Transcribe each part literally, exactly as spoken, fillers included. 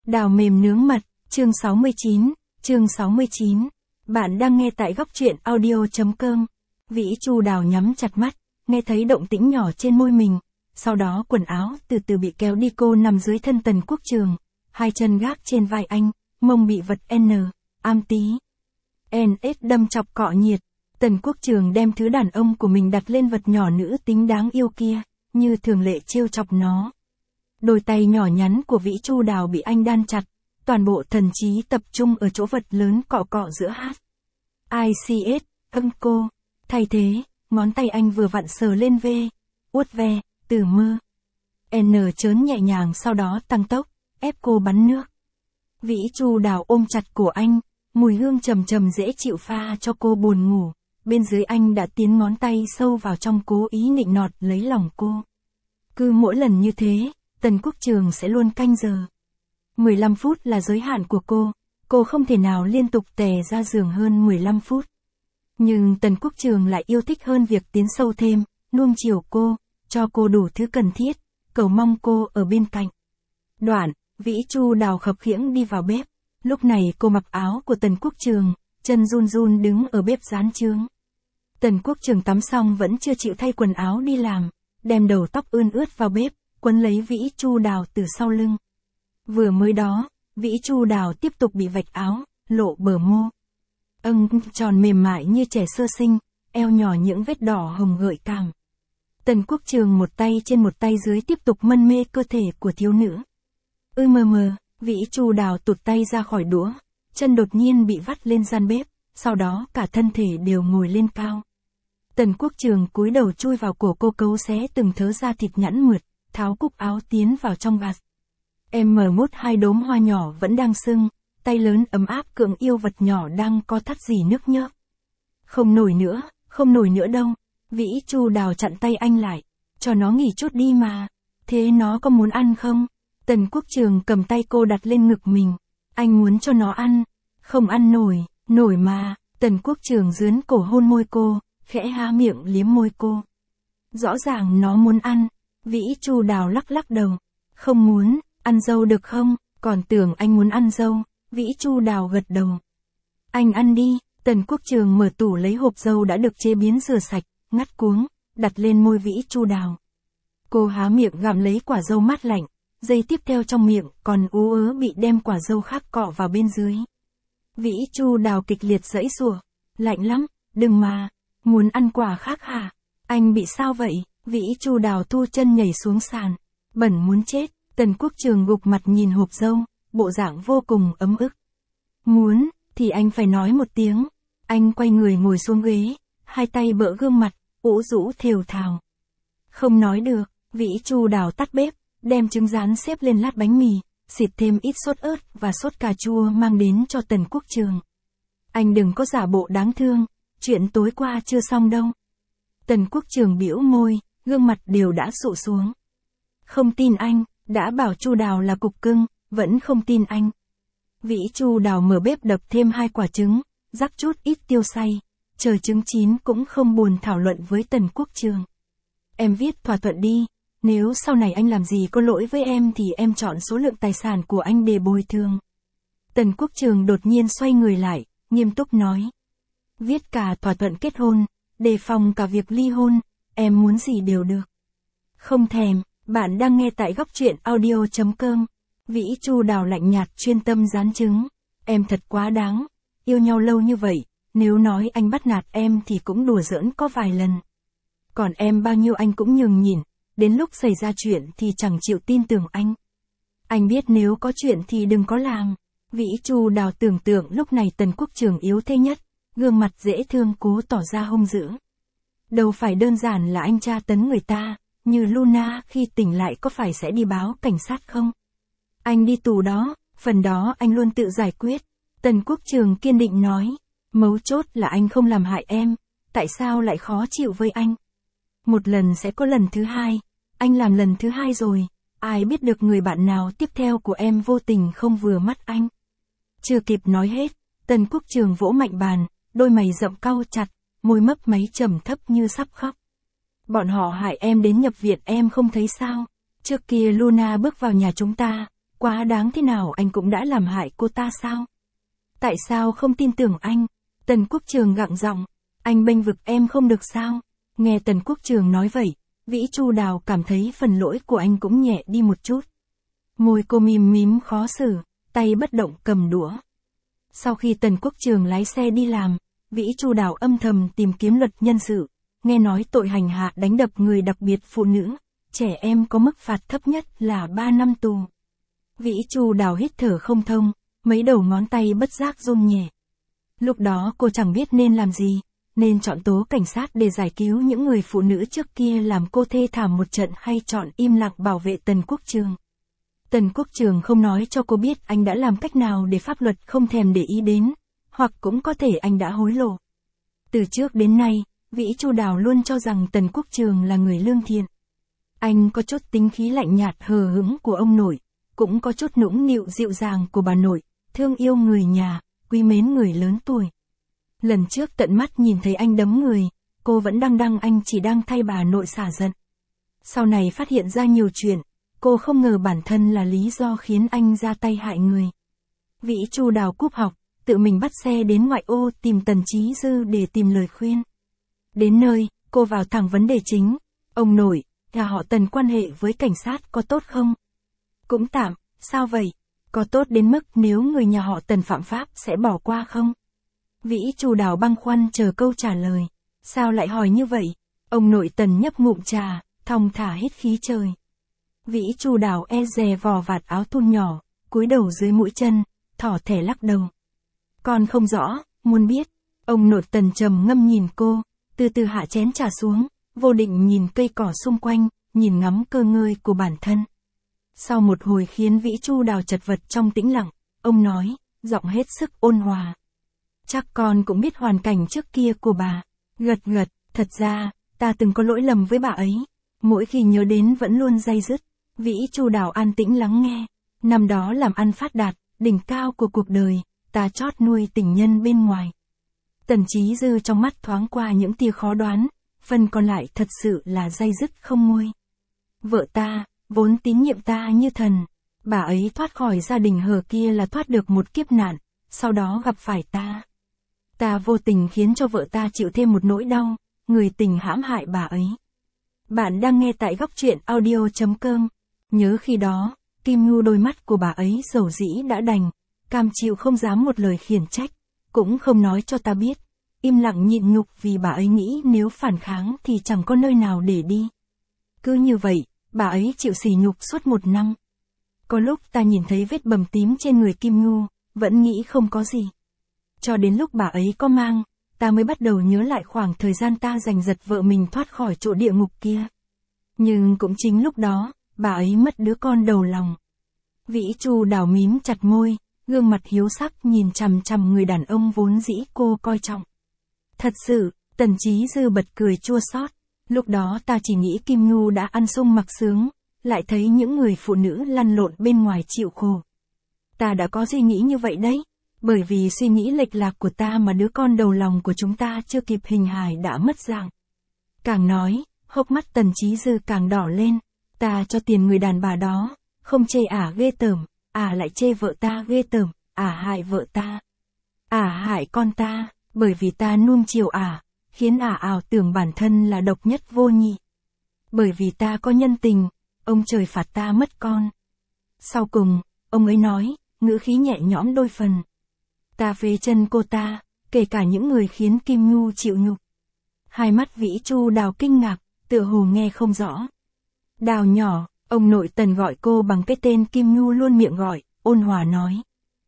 Đào mềm nướng mật, chương sáu mươi chín, chương sáu mươi chín. Bạn đang nghe tại góc truyện audio.com. Vĩ Chu Đào nhắm chặt mắt, nghe thấy động tĩnh nhỏ trên môi mình. Sau đó quần áo từ từ bị kéo đi, cô nằm dưới thân Tần Quốc Trường. Hai chân gác trên vai anh, mông bị vật N, am tí. en ét đâm chọc cọ nhiệt. Tần Quốc Trường đem thứ đàn ông của mình đặt lên vật nhỏ nữ tính đáng yêu kia, như thường lệ trêu chọc nó. Đôi tay nhỏ nhắn của Vĩ Chu Đào bị anh đan chặt, toàn bộ thần trí tập trung ở chỗ vật lớn cọ cọ giữa hát. i xê ét, âng cô. Thay thế, ngón tay anh vừa vặn sờ lên V, uốt ve, từ mơ. N chớn nhẹ nhàng, sau đó tăng tốc, ép cô bắn nước. Vĩ Chu Đào ôm chặt cổ anh, mùi hương trầm trầm dễ chịu pha cho cô buồn ngủ. Bên dưới anh đã tiến ngón tay sâu vào trong, cố ý nịnh nọt lấy lòng cô. Cứ mỗi lần như thế, Tần Quốc Trường sẽ luôn canh giờ. mười lăm phút là giới hạn của cô, cô không thể nào liên tục tè ra giường hơn mười lăm phút. Nhưng Tần Quốc Trường lại yêu thích hơn việc tiến sâu thêm, nuông chiều cô, cho cô đủ thứ cần thiết, cầu mong cô ở bên cạnh. Đoạn, Vĩ Chu Đào khập khiễng đi vào bếp. Lúc này cô mặc áo của Tần Quốc Trường, chân run run đứng ở bếp rán chướng. Tần Quốc Trường tắm xong vẫn chưa chịu thay quần áo đi làm, đem đầu tóc ươn ướt vào bếp, quấn lấy Vĩ Chu Đào từ sau lưng. Vừa mới đó, Vĩ Chu Đào tiếp tục bị vạch áo, lộ bờ mô. Âng tròn mềm mại như trẻ sơ sinh, eo nhỏ những vết đỏ hồng gợi cảm. Tần Quốc Trường một tay trên một tay dưới tiếp tục mân mê cơ thể của thiếu nữ. Ư mờ mờ, Vĩ Chu Đào tụt tay ra khỏi đũa, chân đột nhiên bị vắt lên gian bếp, sau đó cả thân thể đều ngồi lên cao. Tần Quốc Trường cúi đầu chui vào cổ cô, cấu xé từng thớ da thịt nhẵn mượt, tháo cúc áo tiến vào trong vạt. Em mở mút hai đốm hoa nhỏ vẫn đang sưng, tay lớn ấm áp cưỡng yêu vật nhỏ đang co thắt dì nước nhớp. Không nổi nữa, không nổi nữa đâu. Vĩ Chu Đào chặn tay anh lại, cho nó nghỉ chút đi mà. Thế nó có muốn ăn không? Tần Quốc Trường cầm tay cô đặt lên ngực mình. Anh muốn cho nó ăn. Không ăn nổi, nổi mà. Tần Quốc Trường dướn cổ hôn môi cô, khẽ há miệng liếm môi cô. Rõ ràng nó muốn ăn. Vĩ Chu Đào lắc lắc đầu. Không muốn, ăn dâu được không? Còn tưởng anh muốn ăn dâu. Vĩ Chu Đào gật đầu. Anh ăn đi. Tần Quốc Trường mở tủ lấy hộp dâu đã được chế biến rửa sạch, ngắt cuống, đặt lên môi Vĩ Chu Đào. Cô há miệng gặm lấy quả dâu mát lạnh, giây tiếp theo trong miệng còn ú ớ bị đem quả dâu khác cọ vào bên dưới. Vĩ Chu Đào kịch liệt giãy giụa. Lạnh lắm, đừng mà. Muốn ăn quả khác hả? Anh bị sao vậy? Vĩ Chu Đào thu chân nhảy xuống sàn. Bẩn muốn chết. Tần Quốc Trường gục mặt nhìn hộp dâu, bộ dạng vô cùng ấm ức. Muốn, thì anh phải nói một tiếng. Anh quay người ngồi xuống ghế, hai tay bỡ gương mặt, ủ rũ thều thào. Không nói được. Vĩ Chu Đào tắt bếp, đem trứng rán xếp lên lát bánh mì, xịt thêm ít sốt ớt và sốt cà chua mang đến cho Tần Quốc Trường. Anh đừng có giả bộ đáng thương, chuyện tối qua chưa xong đâu. Tần Quốc Trường bĩu môi, gương mặt đều đã sụ xuống. Không tin anh, đã bảo Chu Đào là cục cưng, vẫn không tin anh. Vĩ Chu Đào mở bếp đập thêm hai quả trứng, rắc chút ít tiêu xay, chờ trứng chín cũng không buồn thảo luận với Tần Quốc Trường. Em viết thỏa thuận đi, nếu sau này anh làm gì có lỗi với em thì em chọn số lượng tài sản của anh để bồi thường. Tần Quốc Trường đột nhiên xoay người lại, nghiêm túc nói. Viết cả thỏa thuận kết hôn, đề phòng cả việc ly hôn, em muốn gì đều được. Không thèm. Bạn đang nghe tại góc truyện audio.com. Vĩ Chu Đào lạnh nhạt chuyên tâm rán trứng. Em thật quá đáng. Yêu nhau lâu như vậy, nếu nói anh bắt nạt em thì cũng đùa giỡn có vài lần. Còn em bao nhiêu anh cũng nhường nhịn, đến lúc xảy ra chuyện thì chẳng chịu tin tưởng anh. Anh biết nếu có chuyện thì đừng có làm. Vĩ Chu Đào tưởng tượng lúc này Tần Quốc Trường yếu thế nhất, gương mặt dễ thương cố tỏ ra hung dữ. Đâu phải đơn giản là anh tra tấn người ta. Như Luna khi tỉnh lại có phải sẽ đi báo cảnh sát không? Anh đi tù đó, phần đó anh luôn tự giải quyết. Tần Quốc Trường kiên định nói. Mấu chốt là anh không làm hại em, tại sao lại khó chịu với anh? Một lần sẽ có lần thứ hai, anh làm lần thứ hai rồi, ai biết được người bạn nào tiếp theo của em vô tình không vừa mắt anh. Chưa kịp nói hết, Tần Quốc Trường vỗ mạnh bàn, đôi mày rậm cau chặt, môi mấp máy trầm thấp như sắp khóc. Bọn họ hại em đến nhập viện em không thấy sao? Trước kia Luna bước vào nhà chúng ta, Quá đáng thế nào anh cũng đã làm hại cô ta sao? Tại sao không tin tưởng anh? Tần Quốc Trường gặng giọng, anh bênh vực em không được sao? Nghe Tần Quốc Trường nói vậy, Vĩ Chu Đào cảm thấy phần lỗi của anh cũng nhẹ đi một chút. Môi cô mím mím khó xử, tay bất động cầm đũa. Sau khi Tần Quốc Trường lái xe đi làm, Vĩ Chu Đào âm thầm tìm kiếm luật nhân sự, nghe nói tội hành hạ đánh đập người đặc biệt phụ nữ, trẻ em có mức phạt thấp nhất là ba năm tù. Vĩ Chu Đào hít thở không thông, mấy đầu ngón tay bất giác run nhẹ. Lúc đó cô chẳng biết nên làm gì, nên chọn tố cảnh sát để giải cứu những người phụ nữ trước kia làm cô thê thảm một trận hay chọn im lặng bảo vệ Tần Quốc Trường. Tần Quốc Trường không nói cho cô biết anh đã làm cách nào để pháp luật không thèm để ý đến, hoặc cũng có thể anh đã hối lộ. Từ trước đến nay, Vĩ Chu Đào luôn cho rằng Tần Quốc Trường là người lương thiện. Anh có chút tính khí lạnh nhạt hờ hững của ông nội, cũng có chút nũng nịu dịu dàng của bà nội, thương yêu người nhà, quý mến người lớn tuổi. Lần trước tận mắt nhìn thấy anh đấm người, cô vẫn đăng đăng anh chỉ đang thay bà nội xả giận. Sau này phát hiện ra nhiều chuyện, cô không ngờ bản thân là lý do khiến anh ra tay hại người. Vĩ Chu Đào cúp học, tự mình bắt xe đến ngoại ô tìm Tần Chí Dư để tìm lời khuyên. Đến nơi, cô vào thẳng vấn đề chính. Ông nội, nhà họ Tần quan hệ với cảnh sát có tốt không? Cũng tạm, sao vậy? Có tốt đến mức nếu người nhà họ Tần phạm pháp sẽ bỏ qua không? Vĩ Chu Đào băn khoăn chờ câu trả lời. Sao lại hỏi như vậy? Ông nội Tần nhấp ngụm trà, thong thả hít khí trời. Vĩ Chu Đào e dè vò vạt áo thun nhỏ, cúi đầu dưới mũi chân, thỏ thẻ lắc đầu. Con không rõ, muốn biết. Ông nội Tần trầm ngâm nhìn cô, từ từ hạ chén trà xuống, vô định nhìn cây cỏ xung quanh, nhìn ngắm cơ ngơi của bản thân. Sau một hồi khiến Vĩ Chu Đào chật vật trong tĩnh lặng, ông nói, giọng hết sức ôn hòa. Chắc con cũng biết hoàn cảnh trước kia của bà. Gật gật, thật ra, ta từng có lỗi lầm với bà ấy. Mỗi khi nhớ đến vẫn luôn day dứt. Vĩ Chu Đào an tĩnh lắng nghe. Năm đó làm ăn phát đạt, đỉnh cao của cuộc đời, ta chót nuôi tình nhân bên ngoài. Tần Chí Dư trong mắt thoáng qua những tia khó đoán, phần còn lại thật sự là day dứt không nguôi. Vợ ta, vốn tín nhiệm ta như thần, bà ấy thoát khỏi gia đình hờ kia là thoát được một kiếp nạn, sau đó gặp phải ta. Ta vô tình khiến cho vợ ta chịu thêm một nỗi đau, người tình hãm hại bà ấy. Bạn đang nghe tại góc truyện audio chấm com. Nhớ khi đó, Kim Ngưu đôi mắt của bà ấy dầu dĩ đã đành, cam chịu không dám một lời khiển trách, cũng không nói cho ta biết, im lặng nhịn nhục vì bà ấy nghĩ nếu phản kháng thì chẳng có nơi nào để đi. Cứ như vậy, bà ấy chịu sỉ nhục suốt một năm. Có lúc ta nhìn thấy vết bầm tím trên người Kim Ngưu, vẫn nghĩ không có gì. Cho đến lúc bà ấy có mang, ta mới bắt đầu nhớ lại khoảng thời gian ta giành giật vợ mình thoát khỏi chỗ địa ngục kia. Nhưng cũng chính lúc đó, bà ấy mất đứa con đầu lòng. Vĩ Chu Đào mím chặt môi, gương mặt hiếu sắc nhìn chằm chằm người đàn ông vốn dĩ cô coi trọng. Thật sự, Tần Chí Dư bật cười chua xót. Lúc đó ta chỉ nghĩ Kim Ngưu đã ăn sung mặc sướng, lại thấy những người phụ nữ lăn lộn bên ngoài chịu khổ. Ta đã có suy nghĩ như vậy đấy, bởi vì suy nghĩ lệch lạc của ta mà đứa con đầu lòng của chúng ta chưa kịp hình hài đã mất dạng. Càng nói, hốc mắt Tần Chí Dư càng đỏ lên, ta cho tiền người đàn bà đó, không chê ả ghê tởm, ả lại chê vợ ta ghê tởm, ả hại vợ ta. Ả hại con ta, bởi vì ta nuông chiều ả, khiến ả ảo tưởng bản thân là độc nhất vô nhị. Bởi vì ta có nhân tình, ông trời phạt ta mất con. Sau cùng, ông ấy nói, ngữ khí nhẹ nhõm đôi phần. Ta phế chân cô ta, kể cả những người khiến Kim Ngưu chịu nhục. Hai mắt Vĩ Chu Đào kinh ngạc, tựa hồ nghe không rõ. Đào nhỏ, ông nội Tần gọi cô bằng cái tên Kim Ngưu luôn miệng gọi, ôn hòa nói.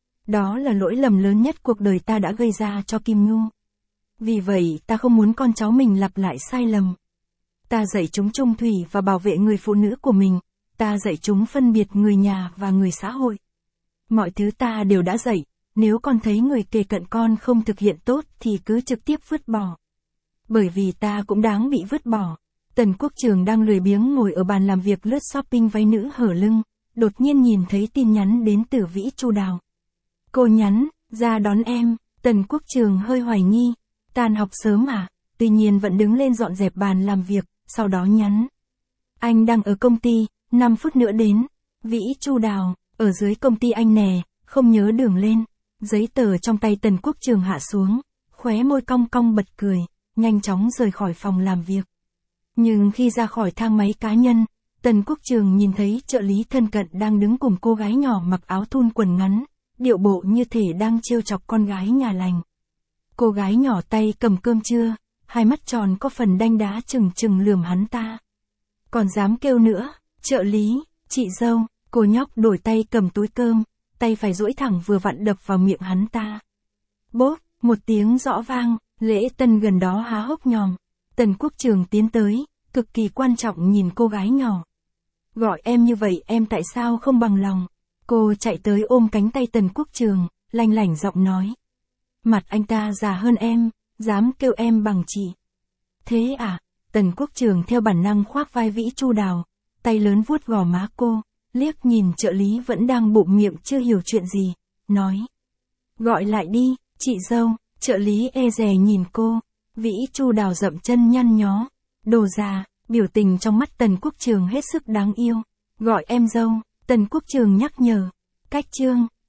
Đó là lỗi lầm lớn nhất cuộc đời ta đã gây ra cho Kim Ngưu. Vì vậy ta không muốn con cháu mình lặp lại sai lầm. Ta dạy chúng trung thủy và bảo vệ người phụ nữ của mình, ta dạy chúng phân biệt người nhà và người xã hội. Mọi thứ ta đều đã dạy, nếu con thấy người kề cận con không thực hiện tốt thì cứ trực tiếp vứt bỏ. Bởi vì ta cũng đáng bị vứt bỏ. Tần Quốc Trường đang lười biếng ngồi ở bàn làm việc lướt shopping váy nữ hở lưng, đột nhiên nhìn thấy tin nhắn đến từ Vĩ Chu Đào. Cô nhắn, ra đón em. Tần Quốc Trường hơi hoài nghi, tan học sớm à, tuy nhiên vẫn đứng lên dọn dẹp bàn làm việc, sau đó nhắn. Anh đang ở công ty, năm phút nữa đến. Vĩ Chu Đào, Ở dưới công ty anh nè, không nhớ đường lên. Giấy tờ trong tay Tần Quốc Trường hạ xuống, khóe môi cong cong bật cười, nhanh chóng rời khỏi phòng làm việc. Nhưng khi ra khỏi thang máy cá nhân, Tần Quốc Trường nhìn thấy trợ lý thân cận đang đứng cùng cô gái nhỏ mặc áo thun quần ngắn, điệu bộ như thể đang trêu chọc con gái nhà lành. Cô gái nhỏ tay cầm cơm trưa, hai mắt tròn có phần đanh đá chừng chừng lườm hắn ta. Còn dám kêu nữa, trợ lý, chị dâu, cô nhóc đổi tay cầm túi cơm, tay phải duỗi thẳng vừa vặn đập vào miệng hắn ta. Bốp, một tiếng rõ vang, Lễ Tân gần đó há hốc nhòm. Tần Quốc Trường tiến tới, cực kỳ quan trọng nhìn cô gái nhỏ. Gọi em như vậy em tại sao không bằng lòng? Cô chạy tới ôm cánh tay Tần Quốc Trường, lanh lảnh giọng nói. Mặt anh ta già hơn em, dám kêu em bằng chị. Thế à? Tần Quốc Trường theo bản năng khoác vai Vĩ Chu Đào, tay lớn vuốt gò má cô, liếc nhìn trợ lý vẫn đang bụm miệng chưa hiểu chuyện gì, nói. Gọi lại đi, chị dâu. Trợ lý e dè nhìn cô, Vĩ Chu Đào dậm chân nhăn nhó. Đồ già, biểu tình trong mắt Tần Quốc Trường hết sức đáng yêu. Gọi em dâu, Tần Quốc Trường nhắc nhở. Cách chương,